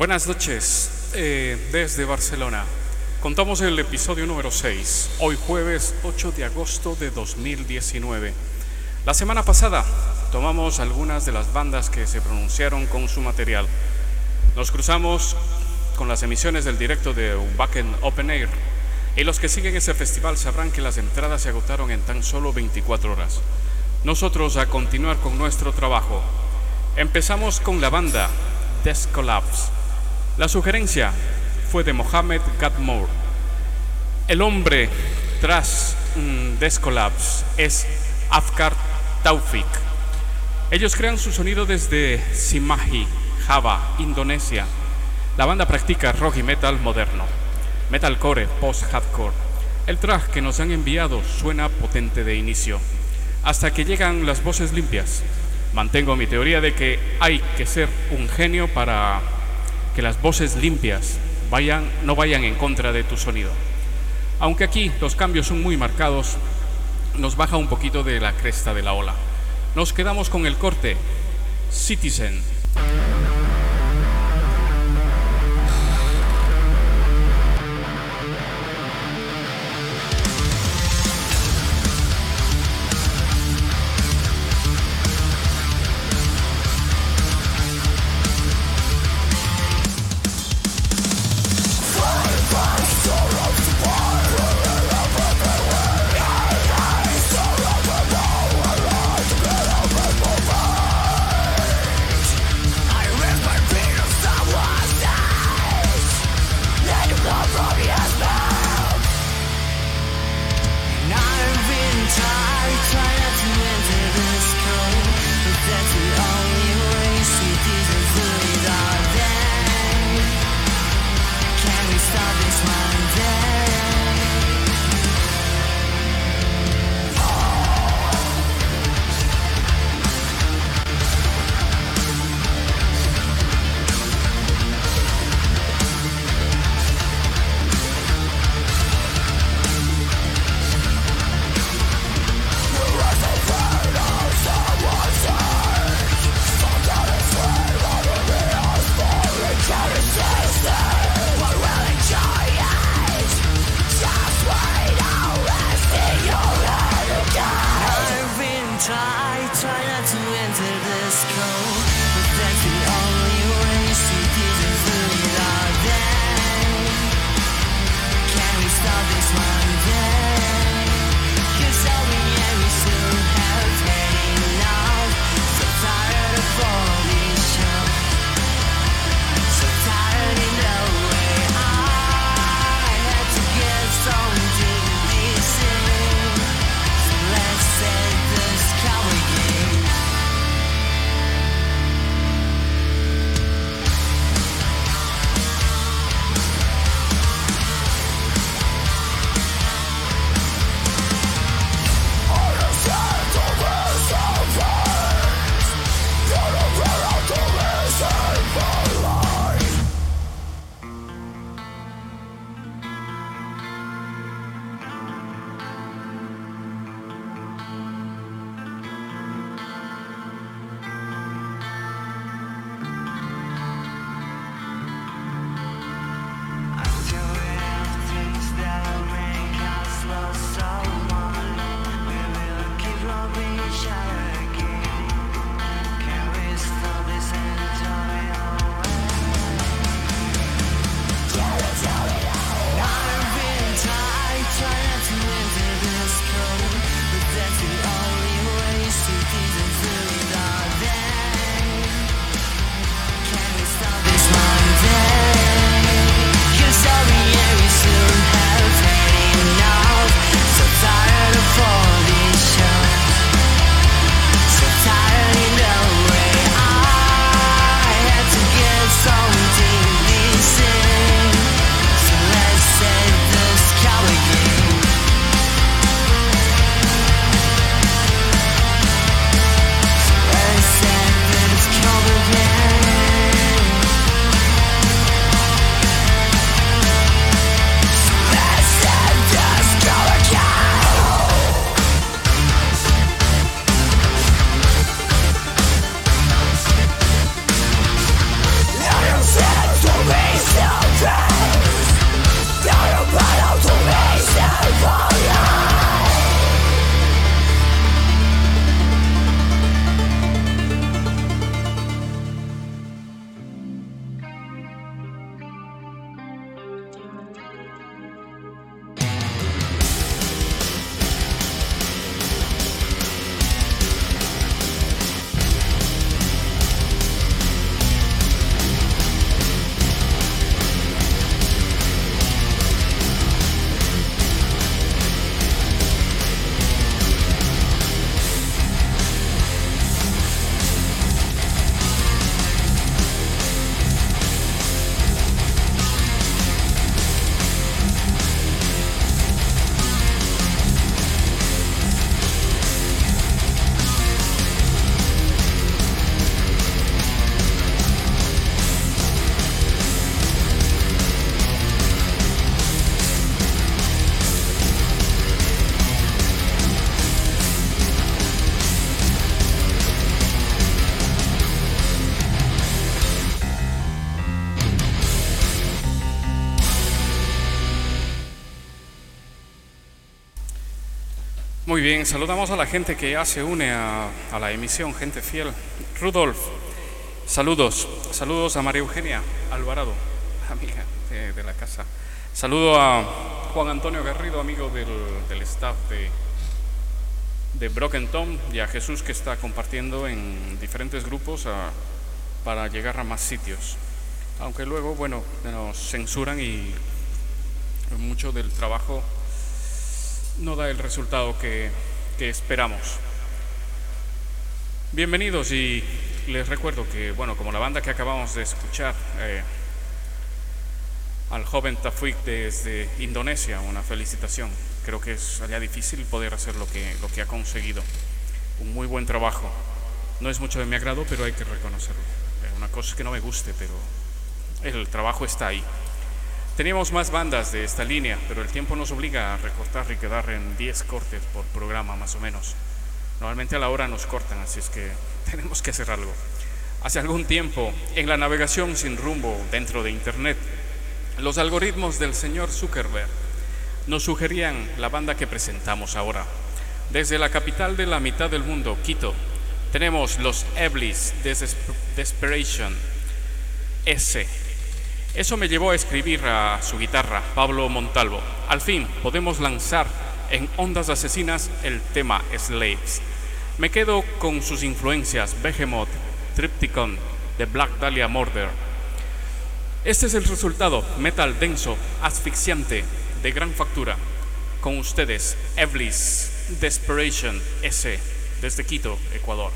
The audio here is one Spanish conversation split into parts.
Buenas noches desde Barcelona. Contamos el episodio número 6, hoy jueves 8 de agosto de 2019. La semana pasada tomamos algunas de las bandas que se pronunciaron con su material. Nos cruzamos con las emisiones del directo de Wacken Open Air, y los que siguen ese festival sabrán que las entradas se agotaron en tan solo 24 horas. Nosotros a continuar con nuestro trabajo. Empezamos con la banda Death Collapse. La sugerencia fue de Mohamed Gadmour. El hombre tras Death Collapse es Afkar Taufik. Ellos crean su sonido desde Cimahi, Java, Indonesia. La banda practica rock y metal moderno, metalcore, post-hardcore. El track que nos han enviado suena potente de inicio, hasta que llegan las voces limpias. Mantengo mi teoría de que hay que ser un genio para que las voces limpias no vayan en contra de tu sonido. Aunque aquí los cambios son muy marcados, nos baja un poquito de la cresta de la ola. Nos quedamos con el corte Citizen. Yeah. Muy bien, saludamos a la gente que ya se une a la emisión, gente fiel. Rudolf, saludos a María Eugenia Alvarado, amiga de la casa. Saludo a Juan Antonio Garrido, amigo del staff de Broken Tom, y a Jesús, que está compartiendo en diferentes grupos para llegar a más sitios. Aunque luego, bueno, nos censuran y mucho del trabajo no da el resultado que esperamos. Bienvenidos, y les recuerdo que, bueno, como la banda que acabamos de escuchar, al joven Taufik desde Indonesia, una felicitación. Creo que es allá difícil poder hacer lo que ha conseguido. Un muy buen trabajo. No es mucho de mi agrado, pero hay que reconocerlo. Una cosa es que no me guste, pero el trabajo está ahí. Teníamos más bandas de esta línea, pero el tiempo nos obliga a recortar y quedar en 10 cortes por programa, más o menos. Normalmente a la hora nos cortan, así es que tenemos que hacer algo. Hace algún tiempo, en la navegación sin rumbo dentro de Internet, los algoritmos del señor Zuckerberg nos sugerían la banda que presentamos ahora. Desde la capital de la mitad del mundo, Quito, tenemos los Eblis Desperation S. Eso me llevó a escribir a su guitarra, Pablo Montalvo. Al fin podemos lanzar en Ondas Asesinas el tema Slaves. Me quedo con sus influencias: Behemoth, Triptykon, The Black Dahlia Murder. Este es el resultado: metal denso, asfixiante, de gran factura. Con ustedes, Eblis Desperation S, desde Quito, Ecuador.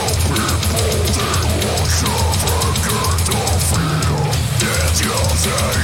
Say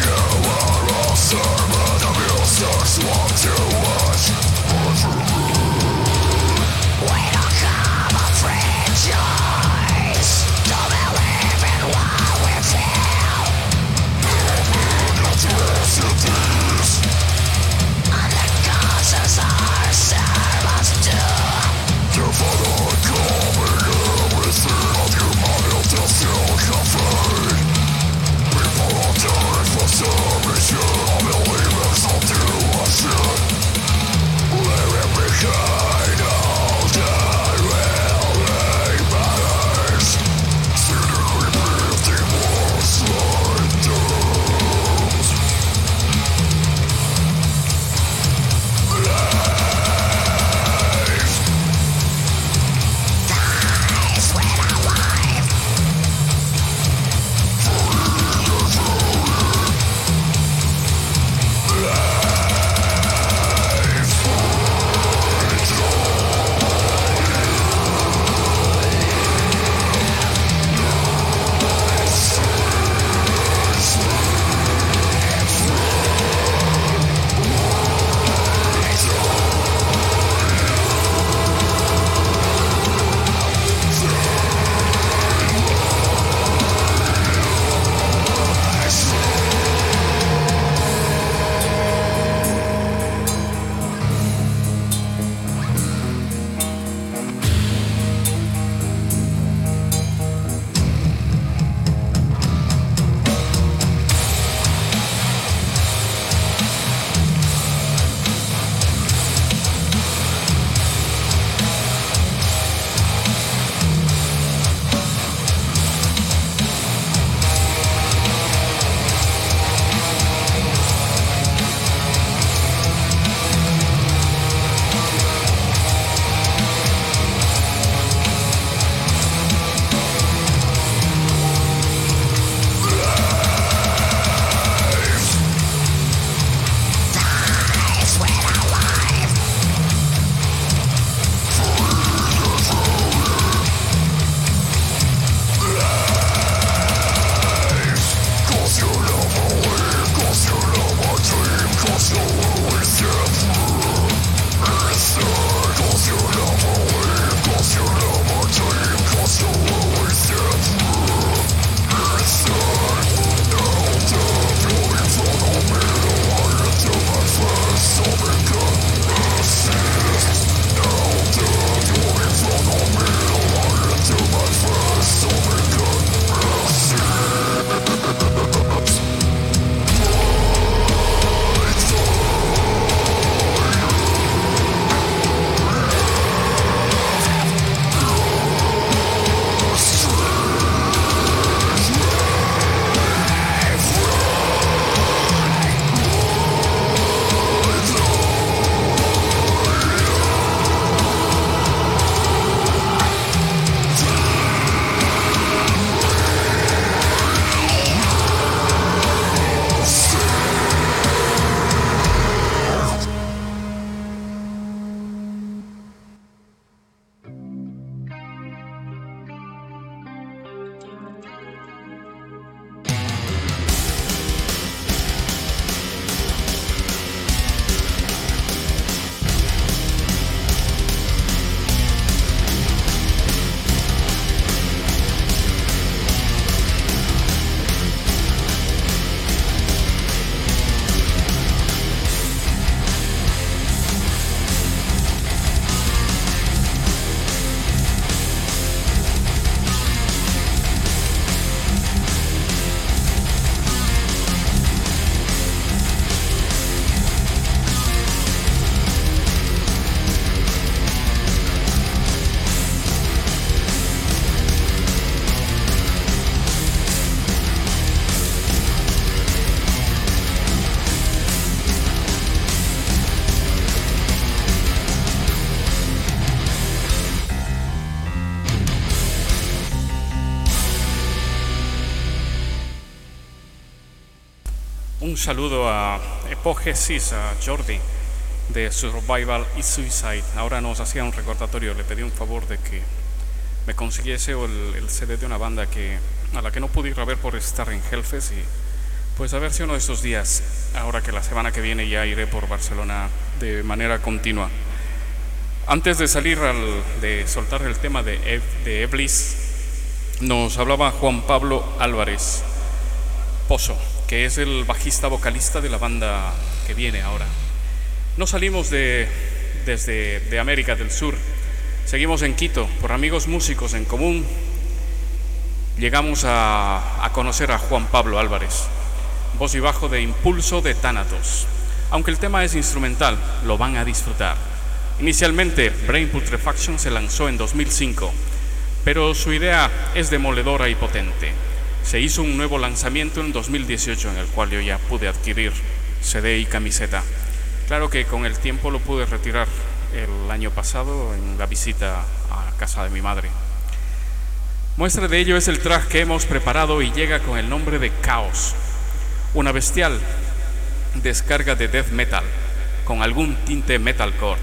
Un saludo a Epógesis, a Jordi de Survival y Suicide. Ahora nos hacía un recordatorio, le pedí un favor de que me consiguiese el CD de una banda a la que no pude ir a ver por estar en Hellfest, y pues a ver si uno de estos días, ahora que la semana que viene ya iré por Barcelona de manera continua. Antes de salir de soltar el tema de Eblis, nos hablaba Juan Pablo Álvarez Pozo, que es el bajista vocalista de la banda que viene ahora. No salimos desde América del Sur, seguimos en Quito por amigos músicos en común. Llegamos a conocer a Juan Pablo Álvarez, voz y bajo de Impulso de Thanatos. Aunque el tema es instrumental, lo van a disfrutar. Inicialmente, Brain Putrefaction se lanzó en 2005, pero su idea es demoledora y potente. Se hizo un nuevo lanzamiento en 2018, en el cual yo ya pude adquirir CD y camiseta. Claro que con el tiempo lo pude retirar el año pasado en la visita a casa de mi madre. Muestra de ello es el track que hemos preparado y llega con el nombre de Caos, una bestial descarga de death metal con algún tinte metalcore.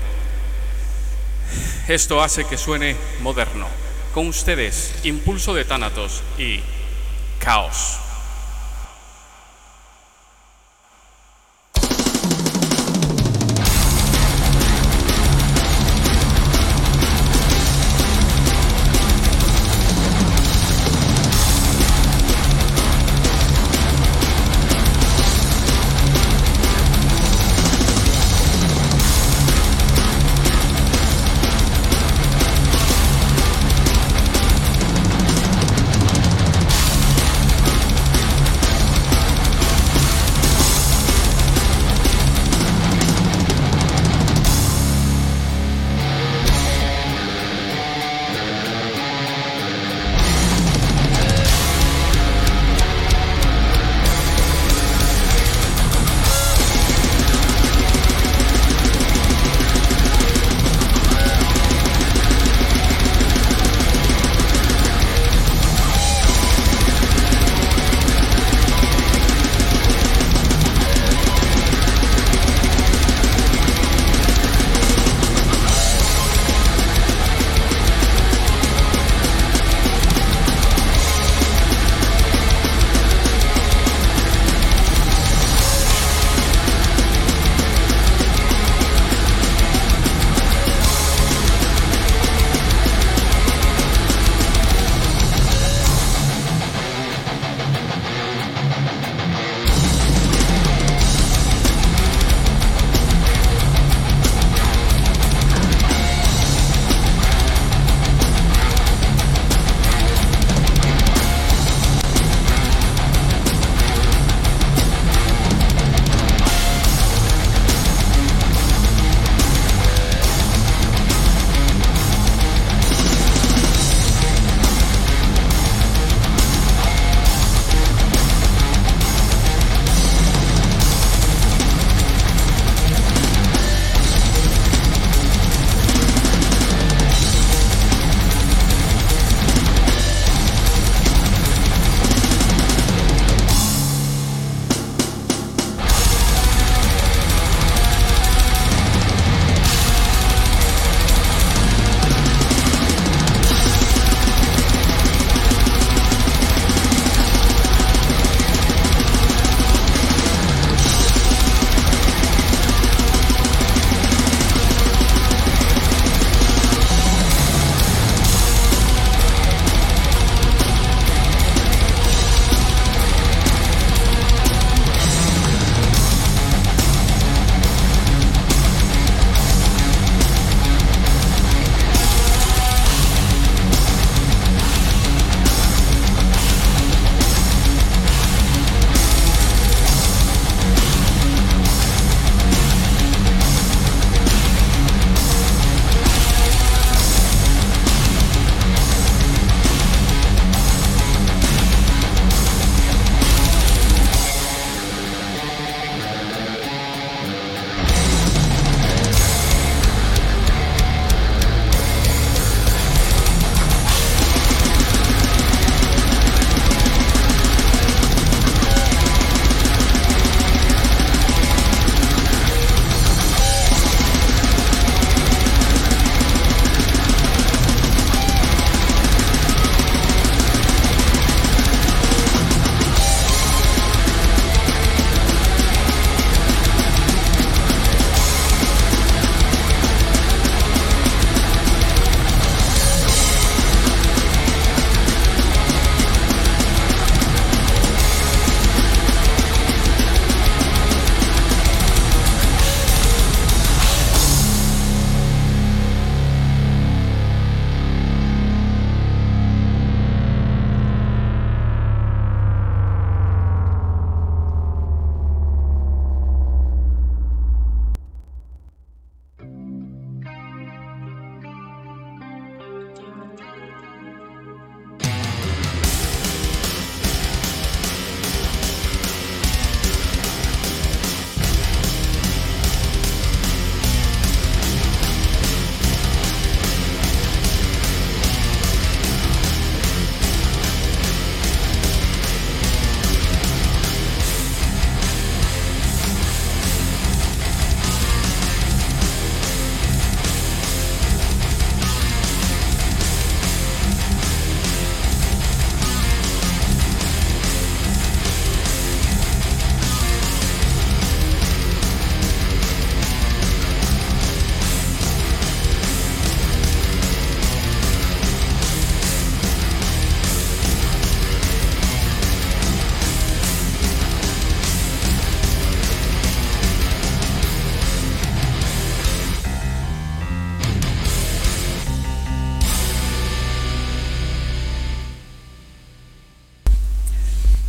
Esto hace que suene moderno. Con ustedes, Impulso de Thanatos y Caos.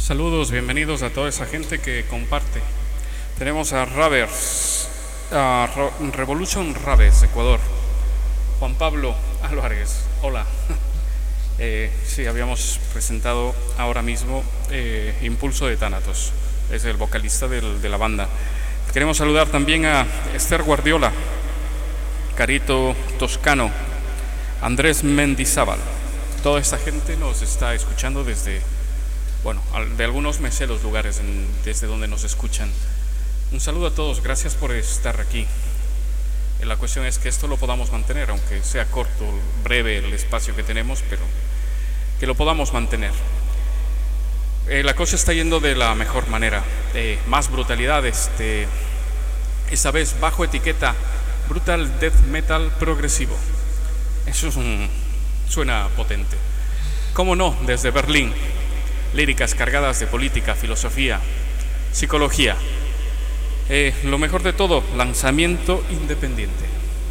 Saludos, bienvenidos a toda esa gente que comparte. Tenemos a Ravers, a Revolution Ravers, Ecuador. Juan Pablo Álvarez, hola. Sí, habíamos presentado ahora mismo Impulso de Thanatos, es el vocalista de la banda. Queremos saludar también a Esther Guardiola, Carito Toscano, Andrés Mendizábal. Toda esta gente nos está escuchando desde, de algunos me sé los lugares desde donde nos escuchan. Un saludo a todos, gracias por estar aquí. La cuestión es que esto lo podamos mantener, aunque sea corto, breve el espacio que tenemos, pero que lo podamos mantener. La cosa está yendo de la mejor manera. Más brutalidad, esta vez bajo etiqueta Brutal Death Metal Progresivo. Eso suena potente. ¿Cómo no? Desde Berlín, líricas cargadas de política, filosofía, psicología. Lo mejor de todo, lanzamiento independiente,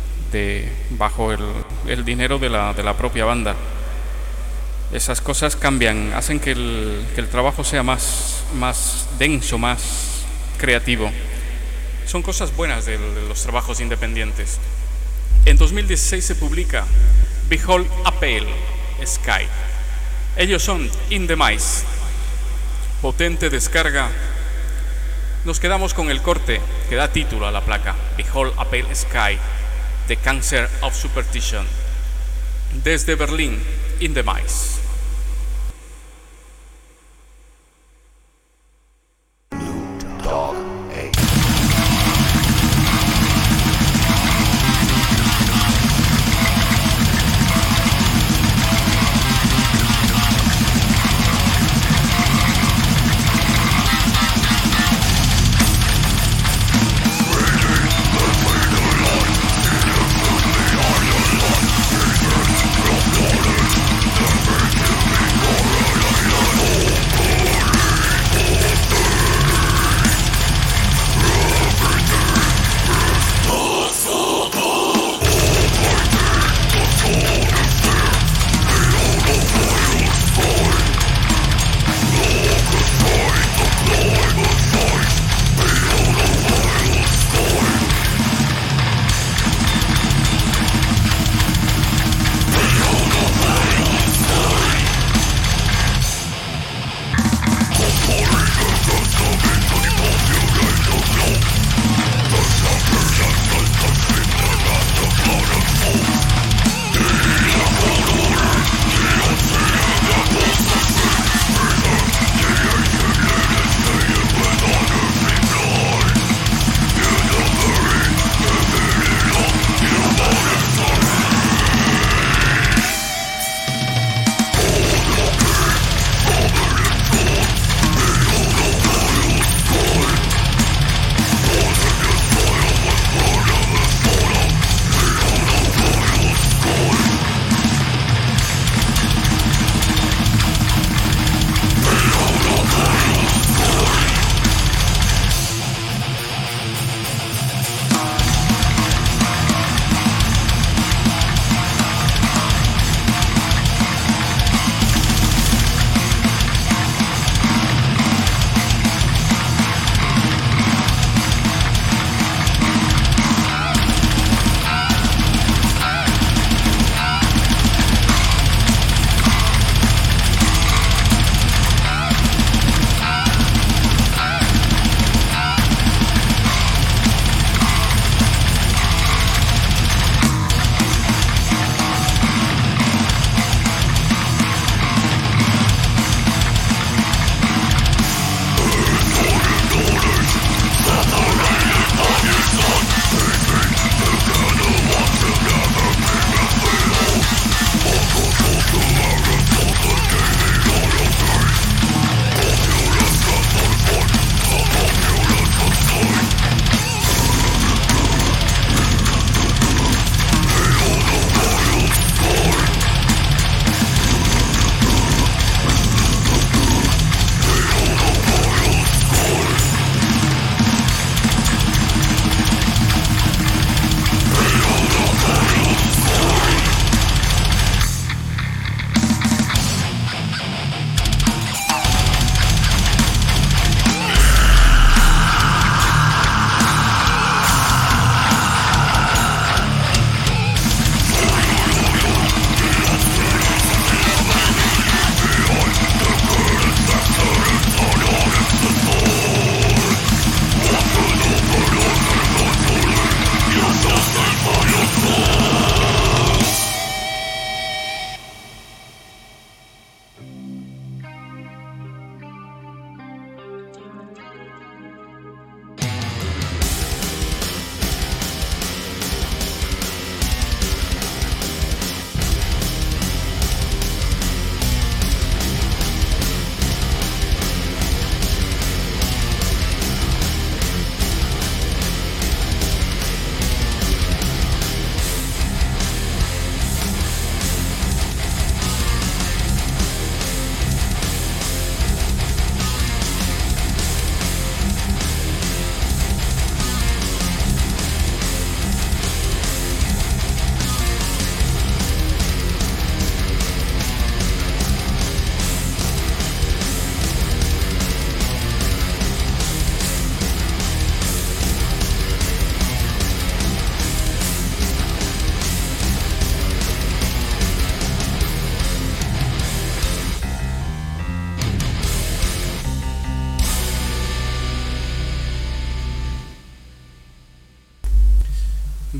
bajo el dinero de la propia banda. Esas cosas cambian, hacen que el trabajo sea más denso, más creativo. Son cosas buenas de los trabajos independientes. En 2016 se publica Behold a Pale Sky. Ellos son In The Mice. Potente descarga. Nos quedamos con el corte que da título a la placa, Behold a Pale Sky, The Cancer of Superstition. Desde Berlín, In The Mice. Burn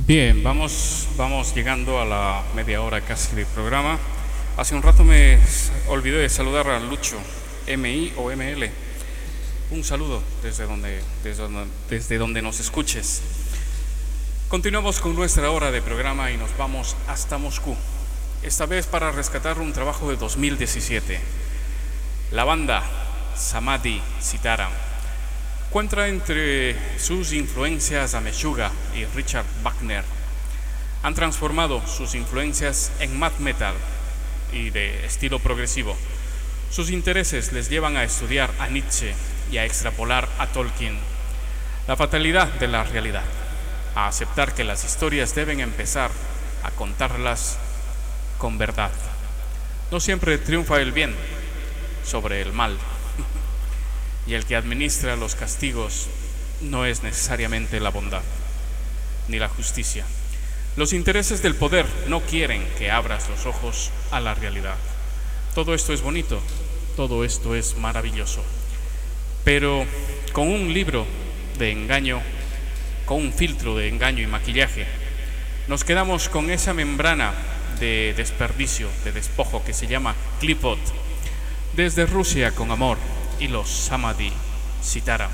Bien, vamos llegando a la media hora casi del programa. Hace un rato me olvidé de saludar a Lucho, MI o ML. Un saludo desde donde nos escuches. Continuamos con nuestra hora de programa y nos vamos hasta Moscú. Esta vez para rescatar un trabajo de 2017. La banda Samadhi Sitaram encuentra entre sus influencias a Meshuggah y Richard Wagner. Han transformado sus influencias en math metal y de estilo progresivo. Sus intereses les llevan a estudiar a Nietzsche y a extrapolar a Tolkien. La fatalidad de la realidad, a aceptar que las historias deben empezar a contarlas con verdad. No siempre triunfa el bien sobre el mal. Y el que administra los castigos no es necesariamente la bondad ni la justicia. Los intereses del poder no quieren que abras los ojos a la realidad. Todo esto es bonito, todo esto es maravilloso, pero con un libro de engaño, con un filtro de engaño y maquillaje, nos quedamos con esa membrana de desperdicio, de despojo que se llama Clipot. Desde Rusia con amor y los Samadhi Sitaram.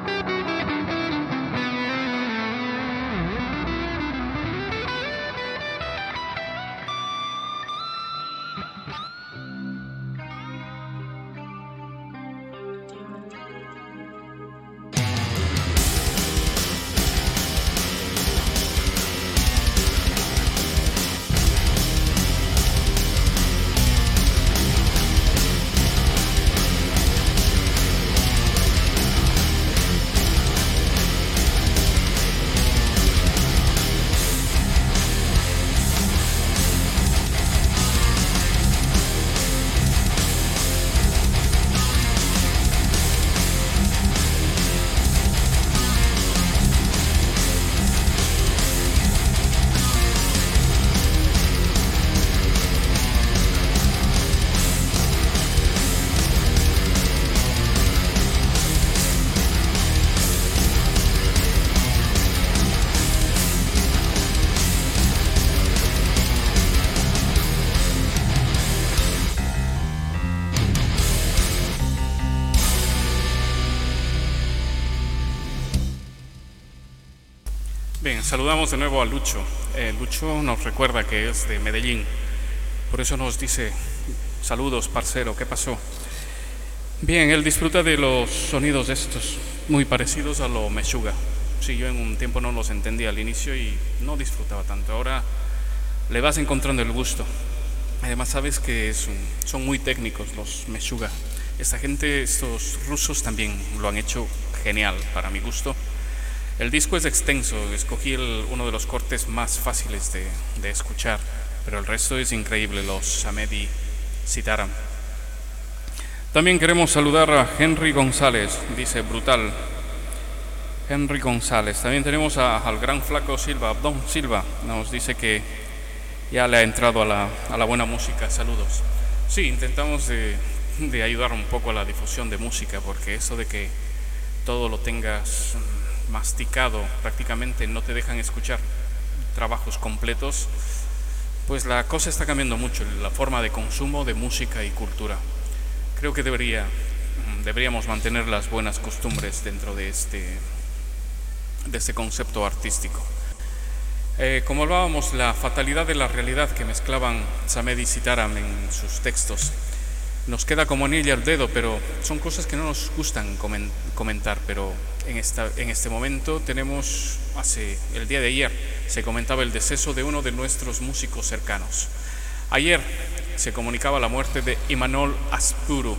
Bien, saludamos de nuevo a Lucho. Lucho nos recuerda que es de Medellín, por eso nos dice: saludos, parcero, ¿qué pasó? Bien, él disfruta de los sonidos estos, muy parecidos a lo Meshuggah. Sí, yo en un tiempo no los entendía al inicio y no disfrutaba tanto. Ahora le vas encontrando el gusto. Además sabes que son muy técnicos los Meshuggah. Esta gente, estos rusos también lo han hecho genial para mi gusto. El disco es extenso, escogí uno de los cortes más fáciles de escuchar, pero el resto es increíble, los Samedi Sitaram. También queremos saludar a Henry González, dice brutal. Henry González. También tenemos al gran flaco Silva, Abdón Silva, nos dice que ya le ha entrado a la buena música. Saludos. Sí, intentamos de ayudar un poco a la difusión de música, porque eso de que todo lo tengas masticado, prácticamente no te dejan escuchar trabajos completos, pues la cosa está cambiando mucho, la forma de consumo de música y cultura. Creo que deberíamos mantener las buenas costumbres dentro de este concepto artístico. Como hablábamos, la fatalidad de la realidad que mezclaban Samedi Sitaram en sus textos nos queda como anillo al dedo, pero son cosas que no nos gustan comentar. Pero en este momento tenemos, el día de ayer se comentaba el deceso de uno de nuestros músicos cercanos. Ayer se comunicaba la muerte de Imanol Aispuru.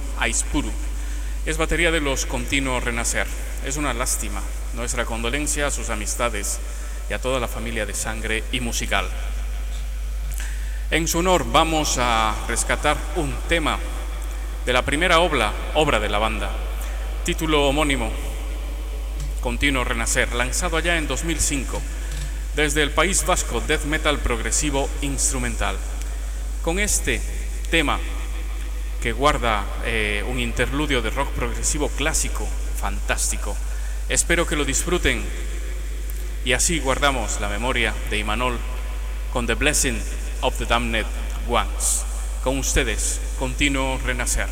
Es batería de los Continuo Renacer. Es una lástima. Nuestra condolencia a sus amistades y a toda la familia de sangre y musical. En su honor vamos a rescatar un tema de la primera obra de la banda, título homónimo, Continuo Renacer, lanzado allá en 2005, desde el País Vasco, death metal progresivo instrumental. Con este tema, que guarda un interludio de rock progresivo clásico, fantástico, espero que lo disfruten, y así guardamos la memoria de Imanol con The Blessing of the Damned Ones. Con ustedes, Continuo Renacer.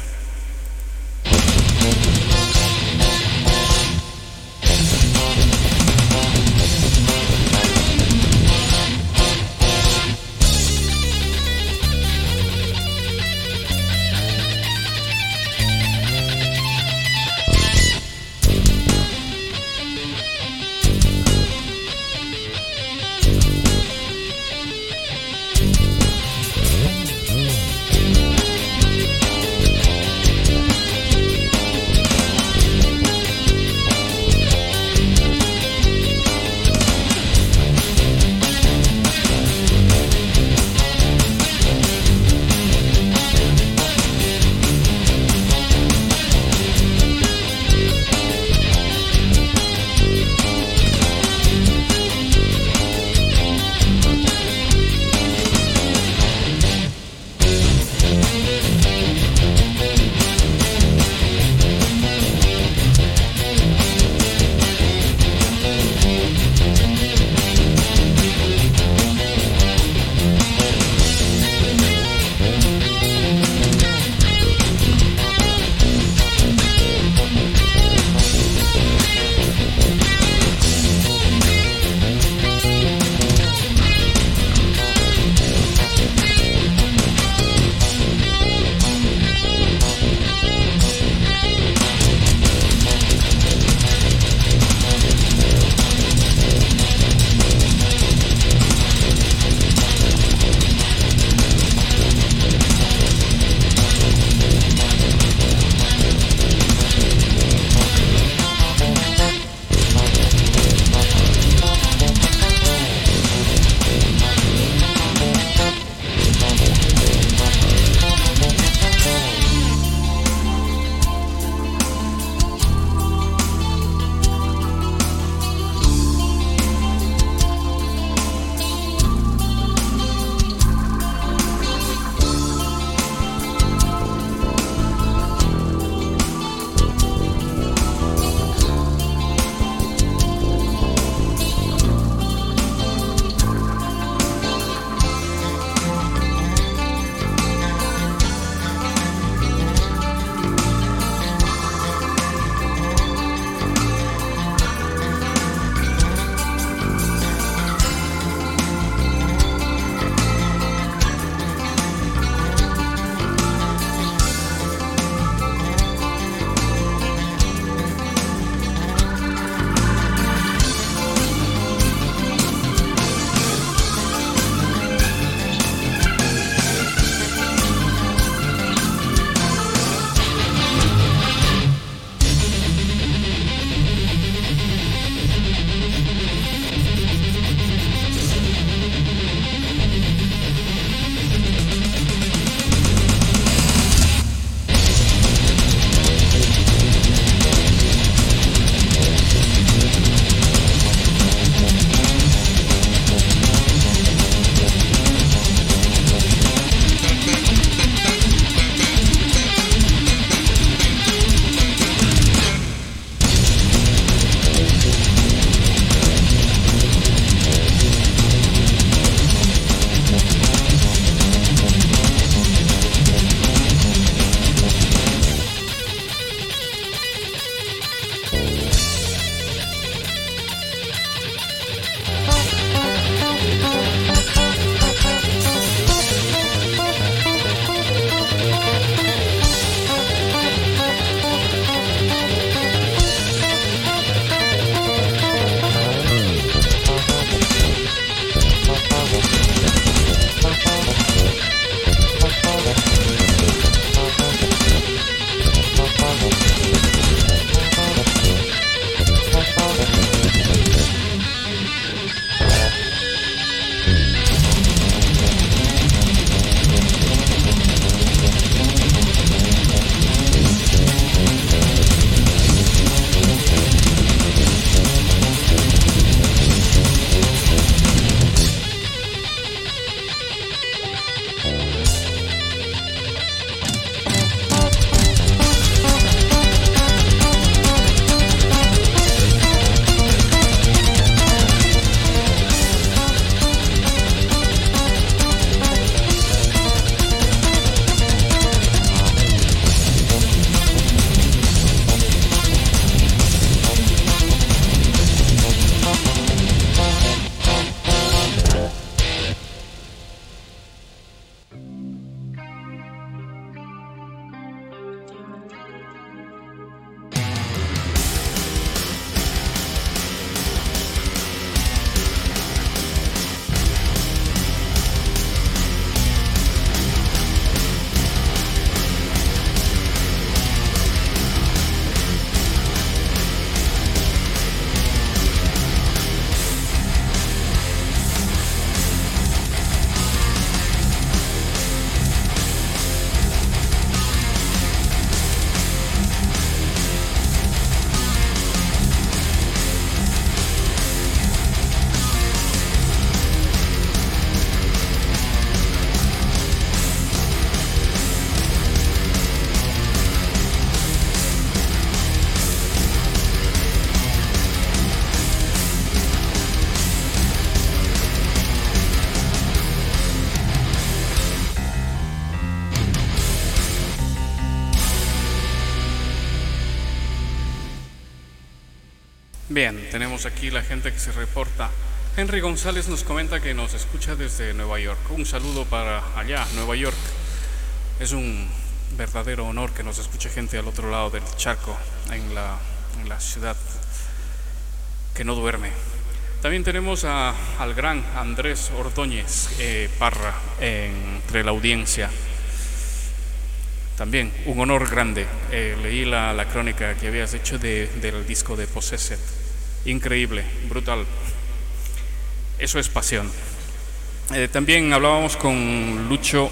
Bien, tenemos aquí la gente que se reporta. Henry González nos comenta que nos escucha desde Nueva York. Un saludo para allá, Nueva York. Es un verdadero honor que nos escuche gente al otro lado del charco, en la ciudad que no duerme. También tenemos al gran Andrés Ordóñez Parra entre la audiencia. También un honor grande. Leí la crónica que habías hecho del disco de Possessed. Increíble, brutal. Eso es pasión. También hablábamos con Lucho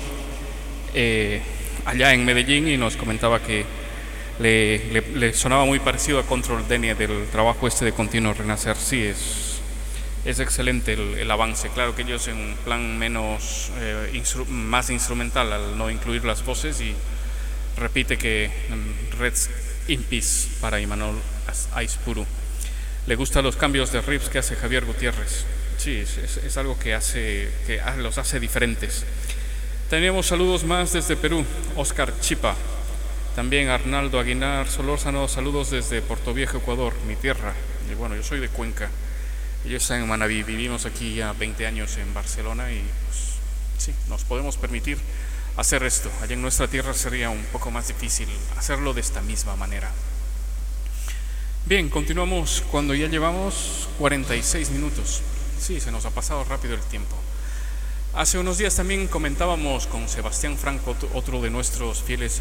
allá en Medellín y nos comentaba que le sonaba muy parecido a Control Denia del trabajo de Continuo Renacer. Sí, es excelente el avance. Claro que ellos en un plan más instrumental al no incluir las voces, y repite que Rest in Peace para Imanol Aispuru. Le gustan los cambios de riffs que hace Javier Gutiérrez. Sí, es algo que los hace diferentes. Tenemos saludos más desde Perú. Oscar Chipa. También Arnaldo Aguilar Solórzano, saludos desde Portoviejo, Ecuador, mi tierra. Y bueno, yo soy de Cuenca. Ellos están en Manabí. Vivimos aquí ya 20 años en Barcelona y pues, sí, nos podemos permitir hacer esto. Allá en nuestra tierra sería un poco más difícil hacerlo de esta misma manera. Bien, continuamos cuando ya llevamos 46 minutos. Sí, se nos ha pasado rápido el tiempo. Hace unos días también comentábamos con Sebastián Franco, otro de nuestros fieles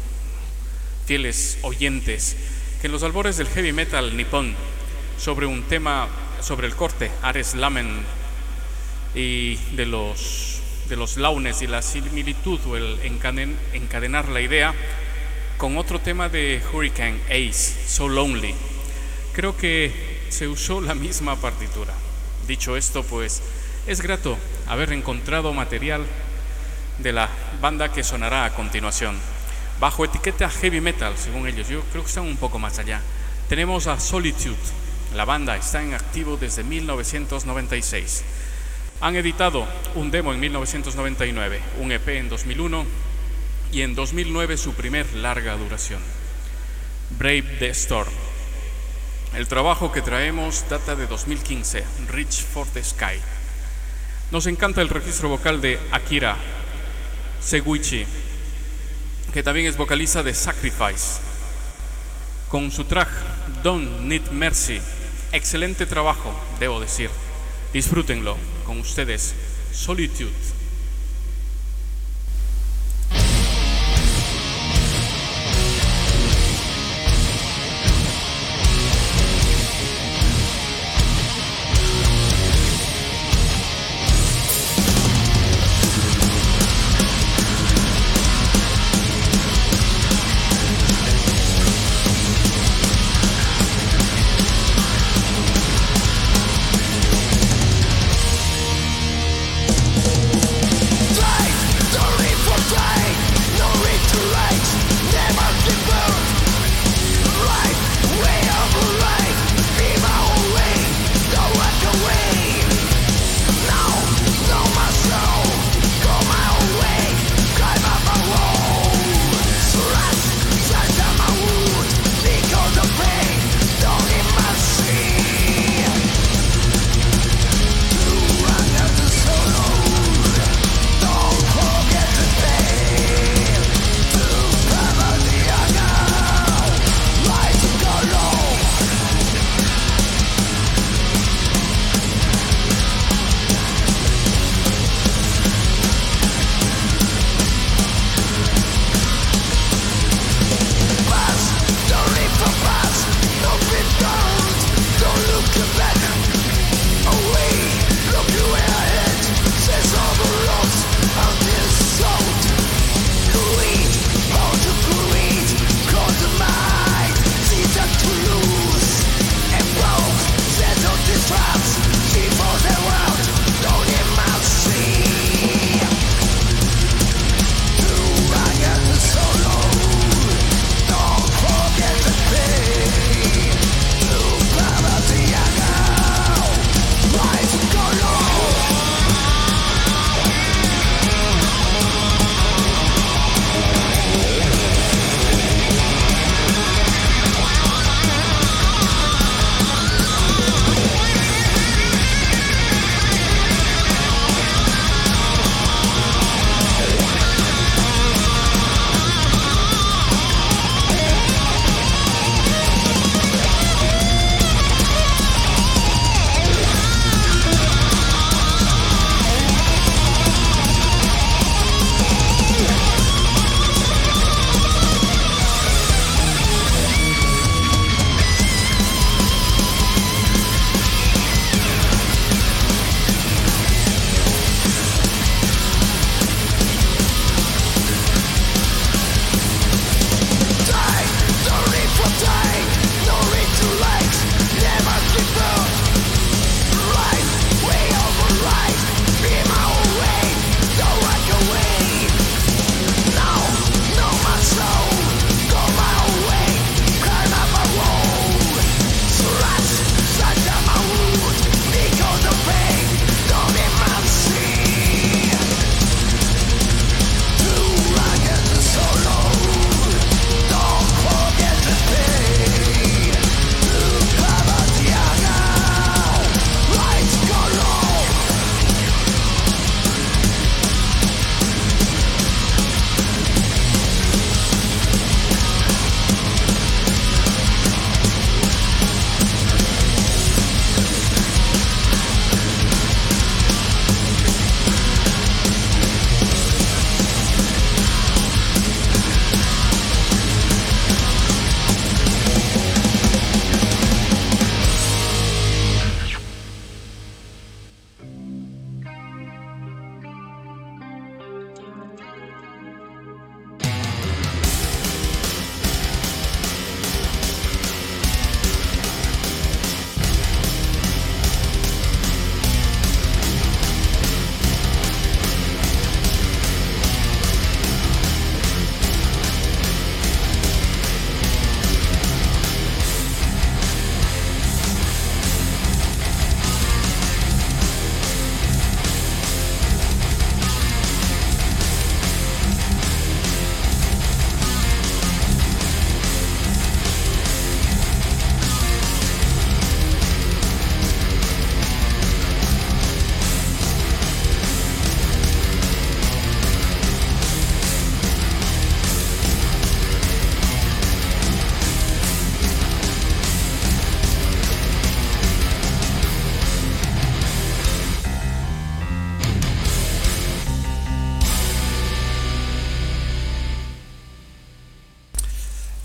oyentes, que en los albores del heavy metal nipón, sobre un tema, sobre el corte Ares Lamen y de los launes y la similitud o el encadenar la idea con otro tema de Hurricane Ace, So Lonely. Creo que se usó la misma partitura. Dicho esto, pues es grato haber encontrado material de la banda que sonará a continuación. Bajo etiqueta heavy metal, según ellos, yo creo que están un poco más allá. Tenemos a Solitude. La banda está en activo desde 1996. Han editado un demo en 1999, un EP en 2001 y en 2009 su primer larga duración, Brave the Storm. El trabajo que traemos data de 2015, Reach for the Sky. Nos encanta el registro vocal de Akira Seguichi, que también es vocalista de Sacrifice, con su track Don't Need Mercy. Excelente trabajo, debo decir. Disfrútenlo. Con ustedes, Solitude.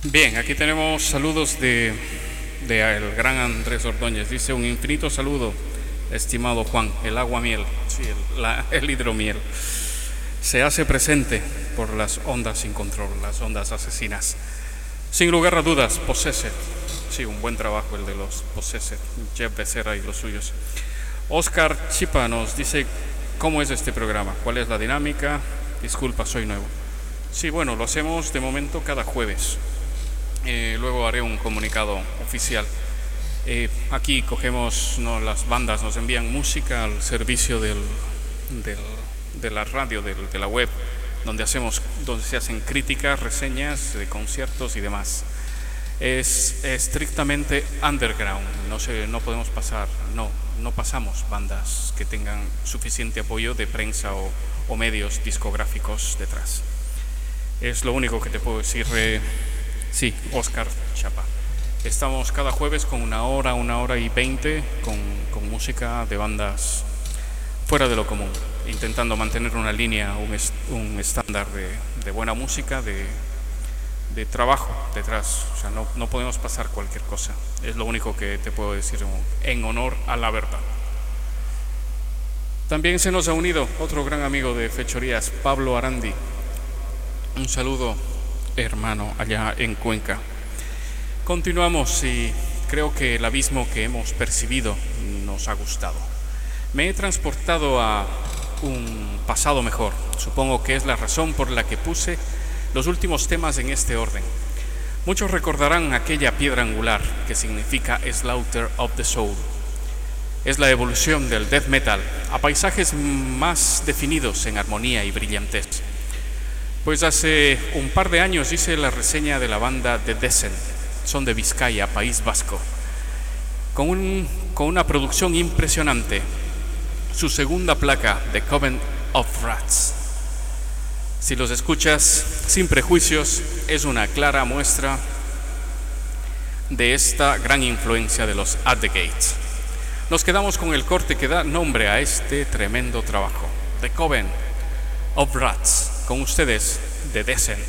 Bien, aquí tenemos saludos de el gran Andrés Ordóñez. Dice: un infinito saludo, estimado Juan. El agua miel, sí, el hidromiel se hace presente por las ondas sin control, las ondas asesinas. Sin lugar a dudas, Possessed. Sí, un buen trabajo el de los Possessed, Jeff Becerra y los suyos. Oscar Chipa nos dice: ¿cómo es este programa? ¿Cuál es la dinámica? Disculpa, soy nuevo. Sí, bueno, lo hacemos de momento cada jueves. Luego haré un comunicado oficial. Aquí cogemos, las bandas nos envían música al servicio de la radio, de la web, donde se hacen críticas, reseñas de conciertos y demás. Es estrictamente underground. No podemos pasar, no pasamos bandas que tengan suficiente apoyo de prensa o medios discográficos detrás. Es lo único que te puedo decir. Sí, Oscar Chapa. Estamos cada jueves con una hora y 20 con música de bandas fuera de lo común, intentando mantener una línea, un estándar de buena música, de trabajo detrás. O sea, no podemos pasar cualquier cosa. Es lo único que te puedo decir en honor a la verdad. También se nos ha unido otro gran amigo de Fechorías, Pablo Arandi. Un saludo, hermano, allá en Cuenca. Continuamos y creo que el abismo que hemos percibido nos ha gustado. Me he transportado a un pasado mejor. Supongo que es la razón por la que puse los últimos temas en este orden. Muchos recordarán aquella piedra angular que significa Slaughter of the Soul. Es la evolución del death metal a paisajes más definidos en armonía y brillantez. Pues hace un par de años hice la reseña de la banda The Descent, son de Vizcaya, País Vasco, con una producción impresionante. Su segunda placa, The Coven of Rats. Si los escuchas sin prejuicios, es una clara muestra de esta gran influencia de los At the Gates. Nos quedamos con el corte que da nombre a este tremendo trabajo, The Coven of Rats. Con ustedes, The Descent.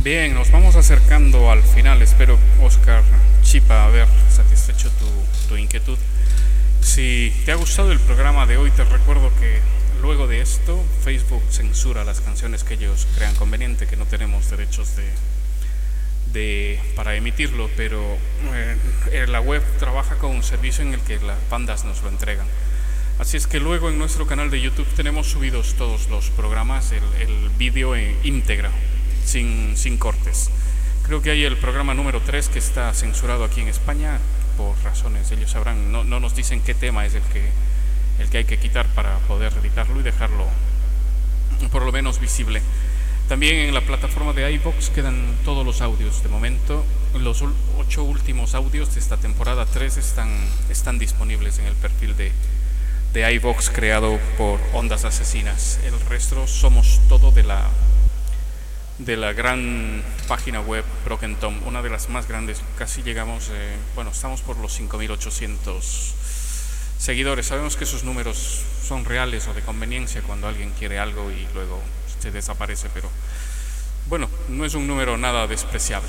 Bien, nos vamos acercando al final. Espero, Oscar Chipa, haber satisfecho tu inquietud. Si te ha gustado el programa de hoy, te recuerdo que luego de esto Facebook censura las canciones que ellos crean conveniente, que no tenemos derechos para emitirlo, pero la web trabaja con un servicio en el que las bandas nos lo entregan. Así es que luego en nuestro canal de YouTube tenemos subidos todos los programas, el vídeo íntegra, sin cortes. Creo que hay el programa número 3 que está censurado aquí en España por razones, ellos sabrán, no nos dicen qué tema es el que hay que quitar para poder editarlo y dejarlo por lo menos visible. También en la plataforma de iVoox quedan todos los audios. De momento, los 8 últimos audios de esta temporada 3 están disponibles en el perfil de iVoox creado por Ondas Asesinas. El resto somos todo de la gran página web Broken Tom, una de las más grandes. Casi llegamos, estamos por los 5.800 seguidores. Sabemos que esos números son reales o de conveniencia cuando alguien quiere algo y luego se desaparece, pero bueno, no es un número nada despreciable.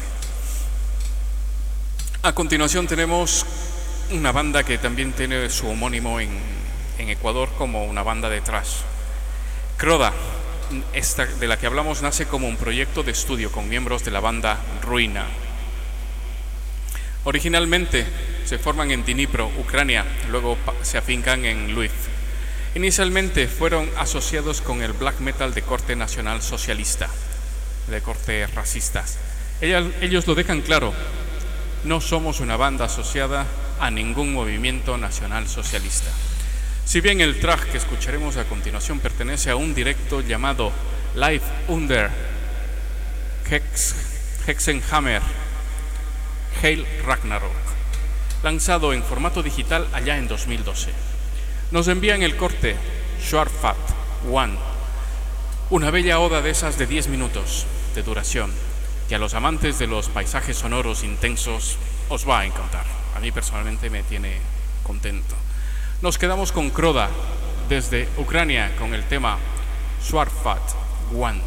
A continuación tenemos una banda que también tiene su homónimo en Ecuador como una banda de thrash. Croda, esta de la que hablamos, nace como un proyecto de estudio con miembros de la banda Ruina. Originalmente se forman en Dnipro, Ucrania, luego se afincan en Lviv. Inicialmente fueron asociados con el black metal de corte nacional socialista, de corte racista. Ellos lo dejan claro: no somos una banda asociada a ningún movimiento nacional socialista. Si bien el track que escucharemos a continuación pertenece a un directo llamado Live Under Hexenhammer Hail Ragnarok, lanzado en formato digital allá en 2012. Nos envían el corte Schwarfat One, una bella oda de esas de 10 minutos de duración, que a los amantes de los paisajes sonoros intensos os va a encantar. A mí personalmente me tiene contento. Nos quedamos con Croda desde Ucrania con el tema Schwarfat One.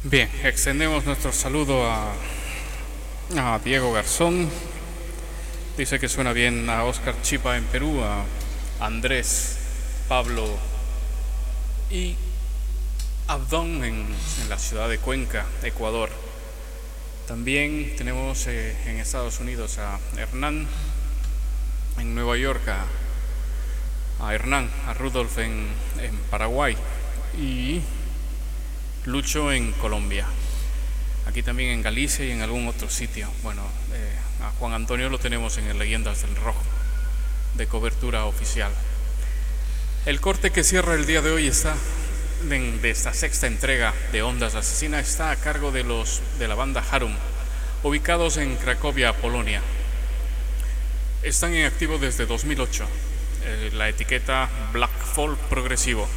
Bien, extendemos nuestro saludo a Diego Garzón. Dice que suena bien a Oscar Chipa en Perú, a Andrés, Pablo y Abdón en la ciudad de Cuenca, Ecuador. También tenemos en Estados Unidos a Hernán, en Nueva York a Hernán, a Rudolf en Paraguay y Lucho en Colombia. Aquí también en Galicia y en algún otro sitio. Bueno, a Juan Antonio lo tenemos en el Leyendas del Rojo, de cobertura oficial. El corte que cierra el día de hoy de esta sexta entrega de Ondas Asesina está a cargo de la banda Harum, ubicados en Cracovia, Polonia. Están en activo desde 2008, la etiqueta Black Folk Progresivo.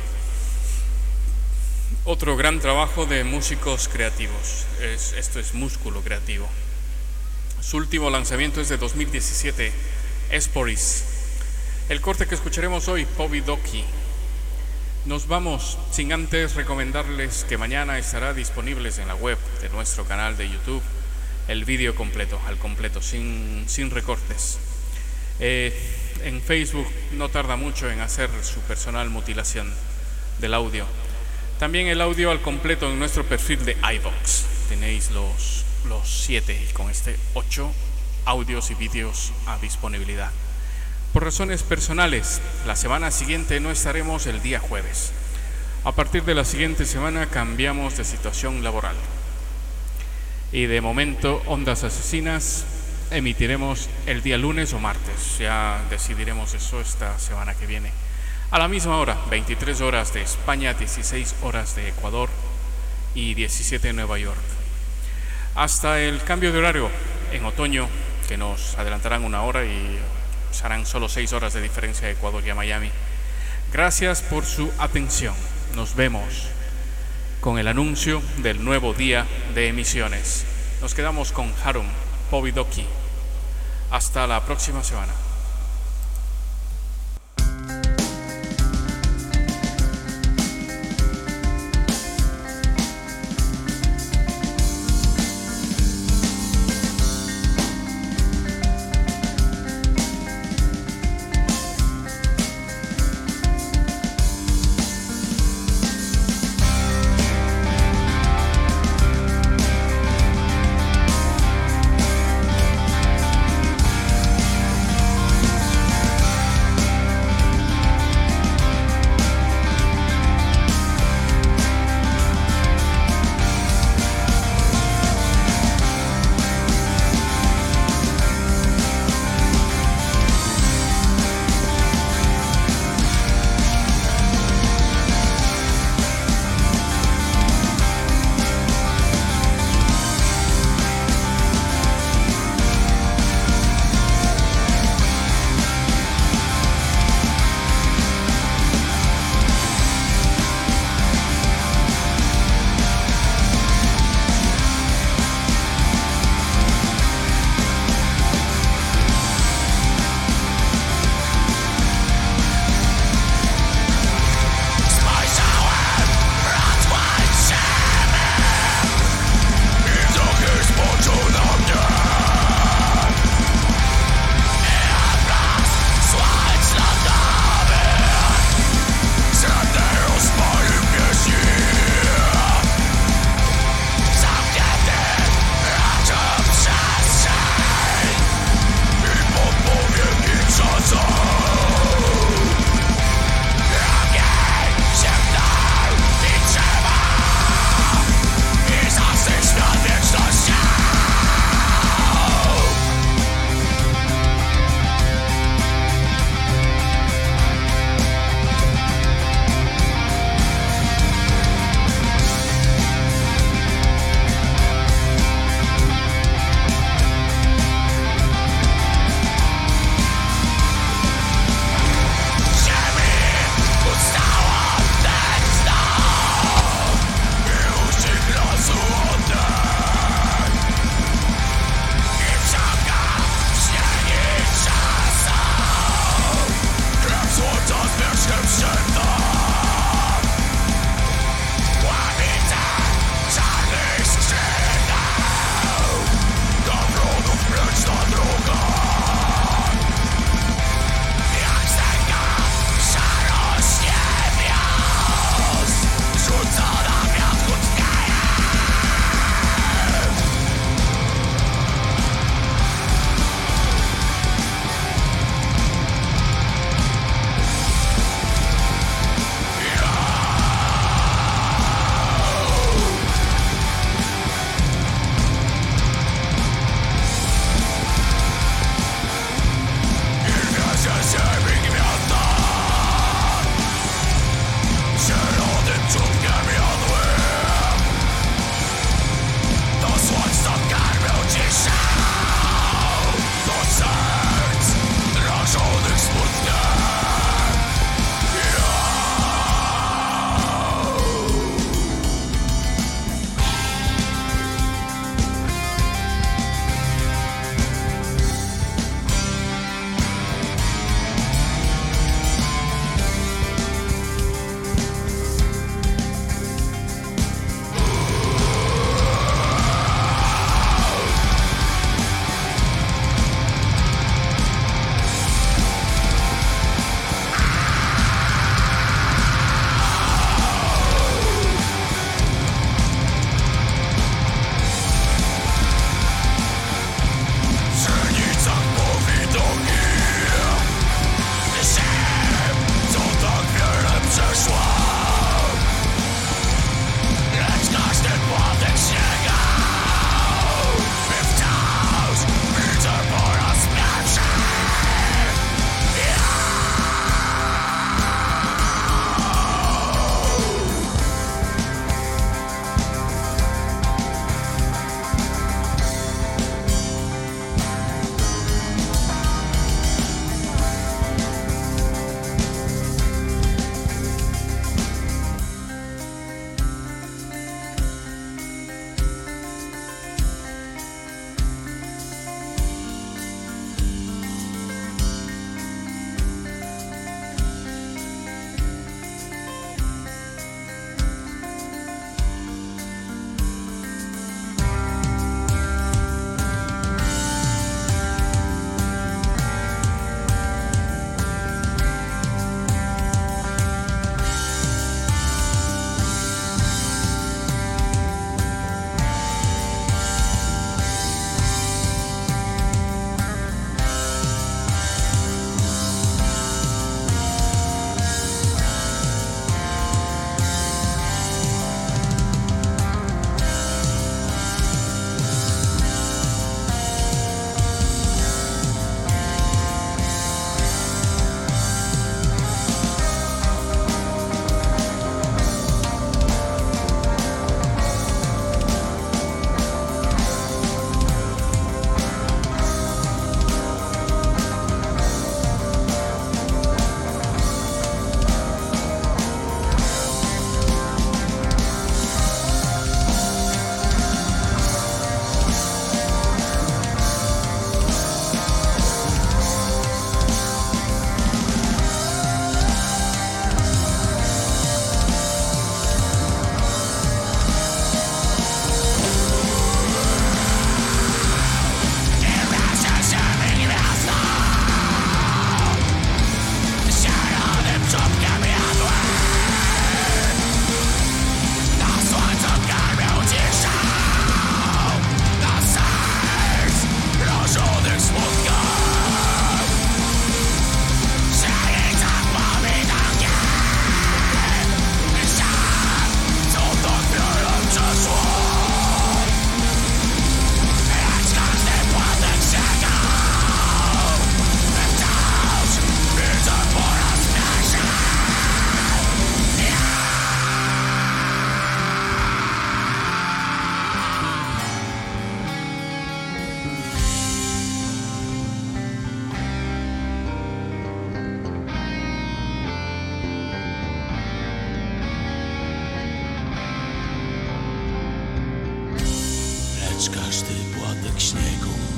Otro gran trabajo de músicos creativos, esto es músculo creativo. Su último lanzamiento es de 2017, Esporis. El corte que escucharemos hoy, Povidoki. Nos vamos sin antes recomendarles que mañana estará disponible en la web de nuestro canal de YouTube el vídeo completo, al completo, sin recortes. En Facebook no tarda mucho en hacer su personal mutilación del audio. También el audio al completo en nuestro perfil de iVoox. Tenéis los 7 y con 8 audios y vídeos a disponibilidad. Por razones personales, la semana siguiente no estaremos el día jueves. A partir de la siguiente semana cambiamos de situación laboral. Y de momento, Ondas Asesinas emitiremos el día lunes o martes. Ya decidiremos eso esta semana que viene. A la misma hora, 23 horas de España, 16 horas de Ecuador y 17 de Nueva York. Hasta el cambio de horario en otoño, que nos adelantarán una hora y serán solo 6 horas de diferencia de Ecuador y a Miami. Gracias por su atención. Nos vemos con el anuncio del nuevo día de emisiones. Nos quedamos con Harum, Povidoki. Hasta la próxima semana. Schneekoek.